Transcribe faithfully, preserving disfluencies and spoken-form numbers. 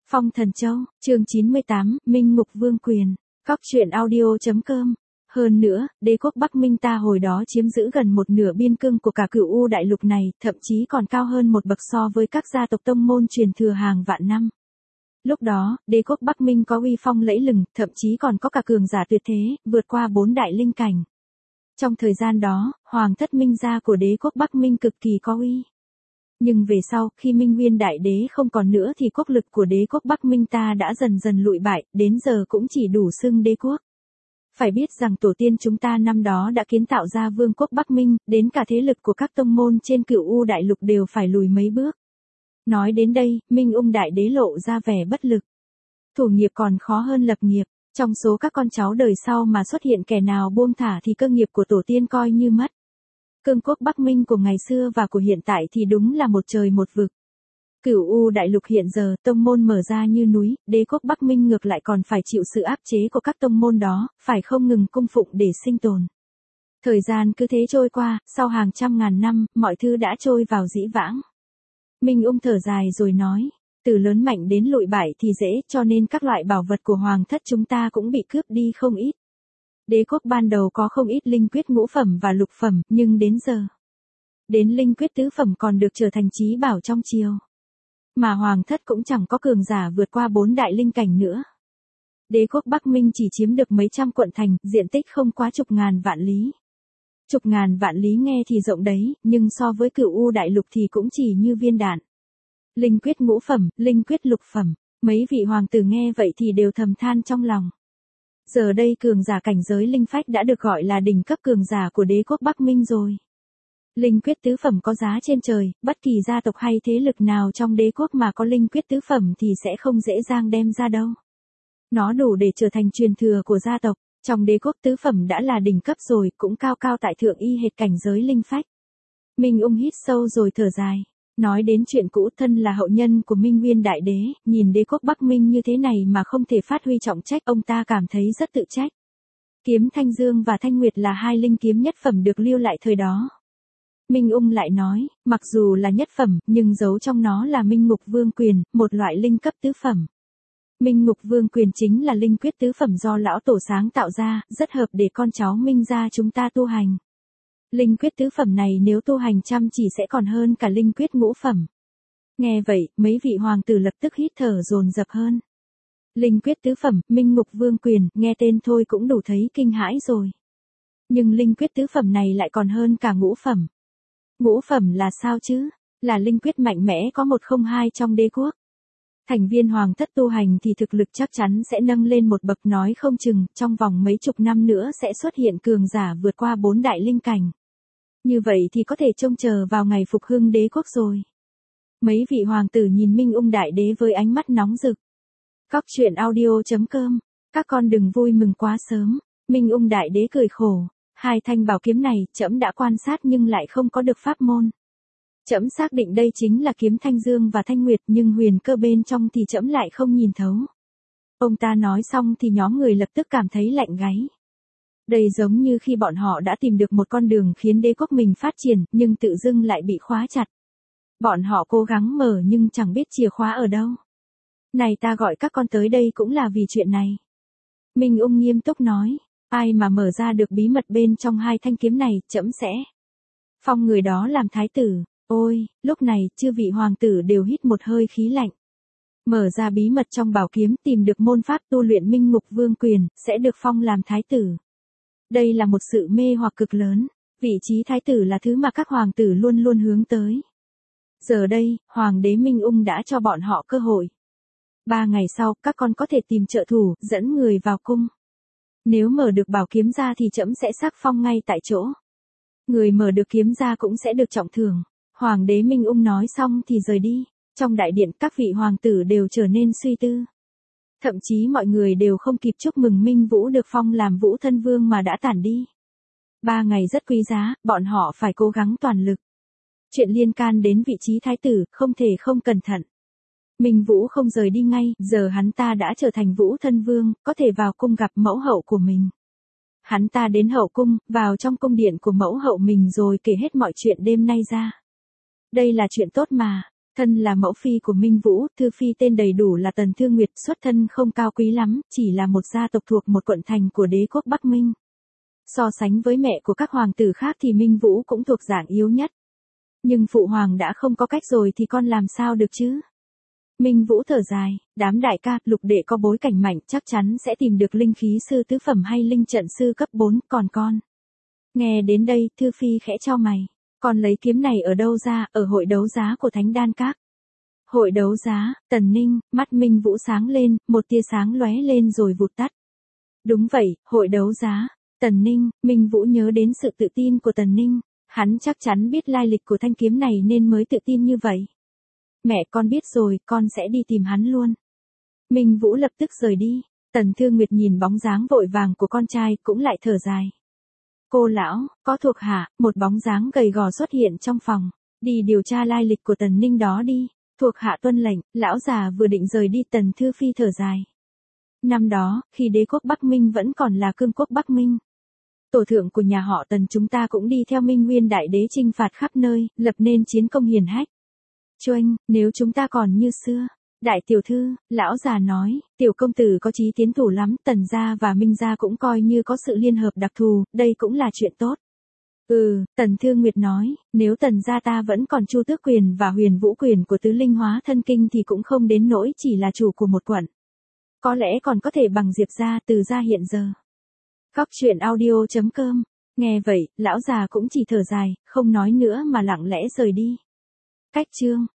Phong Thần Châu, chương chín mươi tám, Minh Ngục Vương Quyền, Cóc truyện audio.com. Hơn nữa, đế quốc Bắc Minh ta hồi đó chiếm giữ gần một nửa biên cương của cả Cửu U đại lục này, thậm chí còn cao hơn một bậc so với các gia tộc tông môn truyền thừa hàng vạn năm. Lúc đó, đế quốc Bắc Minh có uy phong lẫy lừng, thậm chí còn có cả cường giả tuyệt thế, vượt qua bốn đại linh cảnh. Trong thời gian đó, Hoàng thất Minh gia của đế quốc Bắc Minh cực kỳ có uy. Nhưng về sau, khi Minh Nguyên đại đế không còn nữa thì quốc lực của đế quốc Bắc Minh ta đã dần dần lụi bại, đến giờ cũng chỉ đủ xưng đế quốc. Phải biết rằng tổ tiên chúng ta năm đó đã kiến tạo ra vương quốc Bắc Minh, đến cả thế lực của các tông môn trên Cửu U đại lục đều phải lùi mấy bước. Nói đến đây, Minh Ung đại đế lộ ra vẻ bất lực. Thủ nghiệp còn khó hơn lập nghiệp, trong số các con cháu đời sau mà xuất hiện kẻ nào buông thả thì cơ nghiệp của tổ tiên coi như mất. Cương quốc Bắc Minh của ngày xưa và của hiện tại thì đúng là một trời một vực. Cửu U đại lục hiện giờ tông môn mở ra như núi, đế quốc Bắc Minh ngược lại còn phải chịu sự áp chế của các tông môn đó, phải không ngừng cung phụng để sinh tồn. Thời gian cứ thế trôi qua, sau hàng trăm ngàn năm, mọi thứ đã trôi vào dĩ vãng. Minh Ung thở dài rồi nói, từ lớn mạnh đến lụi bại thì dễ, cho nên các loại bảo vật của hoàng thất chúng ta cũng bị cướp đi không ít. Đế quốc ban đầu có không ít linh quyết ngũ phẩm và lục phẩm, nhưng đến giờ, đến linh quyết tứ phẩm còn được trở thành chí bảo trong triều. Mà hoàng thất cũng chẳng có cường giả vượt qua bốn đại linh cảnh nữa. Đế quốc Bắc Minh chỉ chiếm được mấy trăm quận thành, diện tích không quá chục ngàn vạn lý. Chục ngàn vạn lý nghe thì rộng đấy, nhưng so với Cửu U đại lục thì cũng chỉ như viên đạn. Linh quyết ngũ phẩm, linh quyết lục phẩm, mấy vị hoàng tử nghe vậy thì đều thầm than trong lòng. Giờ đây cường giả cảnh giới linh phách đã được gọi là đỉnh cấp cường giả của đế quốc Bắc Minh rồi. Linh quyết tứ phẩm có giá trên trời, bất kỳ gia tộc hay thế lực nào trong đế quốc mà có linh quyết tứ phẩm thì sẽ không dễ dàng đem ra đâu. Nó đủ để trở thành truyền thừa của gia tộc, trong đế quốc tứ phẩm đã là đỉnh cấp rồi, cũng cao cao tại thượng y hệt cảnh giới linh phách. Minh Ung hít sâu rồi thở dài, nói đến chuyện cũ, thân là hậu nhân của Minh Nguyên đại đế, nhìn đế quốc Bắc Minh như thế này mà không thể phát huy trọng trách, ông ta cảm thấy rất tự trách. Kiếm Thanh Dương và Thanh Nguyệt là hai linh kiếm nhất phẩm được lưu lại thời đó. Minh Ung lại nói, mặc dù là nhất phẩm, nhưng giấu trong nó là Minh Ngục Vương Quyền, một loại linh cấp tứ phẩm. Minh Ngục Vương Quyền chính là linh quyết tứ phẩm do lão tổ sáng tạo ra, rất hợp để con cháu Minh gia chúng ta tu hành. Linh quyết tứ phẩm này nếu tu hành chăm chỉ sẽ còn hơn cả linh quyết ngũ phẩm. Nghe vậy, mấy vị hoàng tử lập tức hít thở dồn dập hơn. Linh quyết tứ phẩm, Minh Ngục Vương Quyền, nghe tên thôi cũng đủ thấy kinh hãi rồi. Nhưng linh quyết tứ phẩm này lại còn hơn cả ngũ phẩm. Ngũ phẩm là sao chứ? Là linh quyết mạnh mẽ có một không hai trong đế quốc. Thành viên hoàng thất tu hành thì thực lực chắc chắn sẽ nâng lên một bậc, nói không chừng, trong vòng mấy chục năm nữa sẽ xuất hiện cường giả vượt qua bốn đại linh cảnh. Như vậy thì có thể trông chờ vào ngày phục hưng đế quốc rồi. Mấy vị hoàng tử nhìn Minh Ung đại đế với ánh mắt nóng rực. Cóc truyện audio.com. Các con đừng vui mừng quá sớm. Minh Ung đại đế cười khổ. Hai thanh bảo kiếm này, trẫm đã quan sát nhưng lại không có được pháp môn. Trẫm xác định đây chính là kiếm Thanh Dương và Thanh Nguyệt, nhưng huyền cơ bên trong thì trẫm lại không nhìn thấu. Ông ta nói xong thì nhóm người lập tức cảm thấy lạnh gáy. Đây giống như khi bọn họ đã tìm được một con đường khiến đế quốc mình phát triển, nhưng tự dưng lại bị khóa chặt. Bọn họ cố gắng mở nhưng chẳng biết chìa khóa ở đâu. Này, ta gọi các con tới đây cũng là vì chuyện này. Minh Ung nghiêm túc nói, ai mà mở ra được bí mật bên trong hai thanh kiếm này, trẫm sẽ phong người đó làm thái tử. Ôi, lúc này, chư vị hoàng tử đều hít một hơi khí lạnh. Mở ra bí mật trong bảo kiếm, tìm được môn pháp tu luyện Minh Ngục Vương Quyền, sẽ được phong làm thái tử. Đây là một sự mê hoặc cực lớn, vị trí thái tử là thứ mà các hoàng tử luôn luôn hướng tới. Giờ đây, hoàng đế Minh Ung đã cho bọn họ cơ hội. Ba ngày sau, các con có thể tìm trợ thủ, dẫn người vào cung. Nếu mở được bảo kiếm ra thì trẫm sẽ sắc phong ngay tại chỗ. Người mở được kiếm ra cũng sẽ được trọng thưởng. Hoàng đế Minh Ung nói xong thì rời đi. Trong đại điện, các vị hoàng tử đều trở nên suy tư. Thậm chí mọi người đều không kịp chúc mừng Minh Vũ được phong làm Vũ Thân Vương mà đã tản đi. Ba ngày rất quý giá, bọn họ phải cố gắng toàn lực. Chuyện liên can đến vị trí thái tử, không thể không cẩn thận. Minh Vũ không rời đi ngay, giờ hắn ta đã trở thành Vũ Thân Vương, có thể vào cung gặp mẫu hậu của mình. Hắn ta đến hậu cung, vào trong cung điện của mẫu hậu mình rồi kể hết mọi chuyện đêm nay ra. Đây là chuyện tốt mà. Thân là mẫu phi của Minh Vũ, Thư Phi tên đầy đủ là Tần Thư Nguyệt, xuất thân không cao quý lắm, chỉ là một gia tộc thuộc một quận thành của đế quốc Bắc Minh. So sánh với mẹ của các hoàng tử khác thì Minh Vũ cũng thuộc dạng yếu nhất. Nhưng phụ hoàng đã không có cách rồi thì con làm sao được chứ? Minh Vũ thở dài, đám đại ca, lục đệ có bối cảnh mạnh chắc chắn sẽ tìm được linh khí sư tứ phẩm hay linh trận sư cấp bốn, còn con. Nghe đến đây, Thư Phi khẽ chau mày. Con lấy kiếm này ở đâu ra? Ở hội đấu giá của Thánh Đan Các. Hội đấu giá, Tần Ninh, mắt Minh Vũ sáng lên, một tia sáng lóe lên rồi vụt tắt. Đúng vậy, hội đấu giá. Tần Ninh, Minh Vũ nhớ đến sự tự tin của Tần Ninh. Hắn chắc chắn biết lai lịch của thanh kiếm này nên mới tự tin như vậy. Mẹ, con biết rồi, con sẽ đi tìm hắn luôn. Minh Vũ lập tức rời đi. Tần Thư Nguyệt nhìn bóng dáng vội vàng của con trai cũng lại thở dài. Cô lão, có thuộc hạ, một bóng dáng gầy gò xuất hiện trong phòng. Đi điều tra lai lịch của Tần Ninh đó đi. Thuộc hạ tuân lệnh, lão già vừa định rời đi, Tần Thư Phi thở dài. Năm đó, khi đế quốc Bắc Minh vẫn còn là cương quốc Bắc Minh, tổ thượng của nhà họ Tần chúng ta cũng đi theo Minh Nguyên đại đế chinh phạt khắp nơi, lập nên chiến công hiển hách. Choanh, nếu chúng ta còn như xưa. Đại tiểu thư, lão già nói, tiểu công tử có chí tiến thủ lắm, Tần gia và Minh gia cũng coi như có sự liên hợp đặc thù, đây cũng là chuyện tốt. Ừ, Tần Thư Nguyệt nói, nếu Tần gia ta vẫn còn Chu Tước quyền và Huyền Vũ quyền của tứ linh hóa thân kinh thì cũng không đến nỗi chỉ là chủ của một quận. Có lẽ còn có thể bằng Diệp gia, Từ gia hiện giờ. Cóc truyện audio chấm com. Nghe vậy, lão già cũng chỉ thở dài, không nói nữa mà lặng lẽ rời đi. Cách chương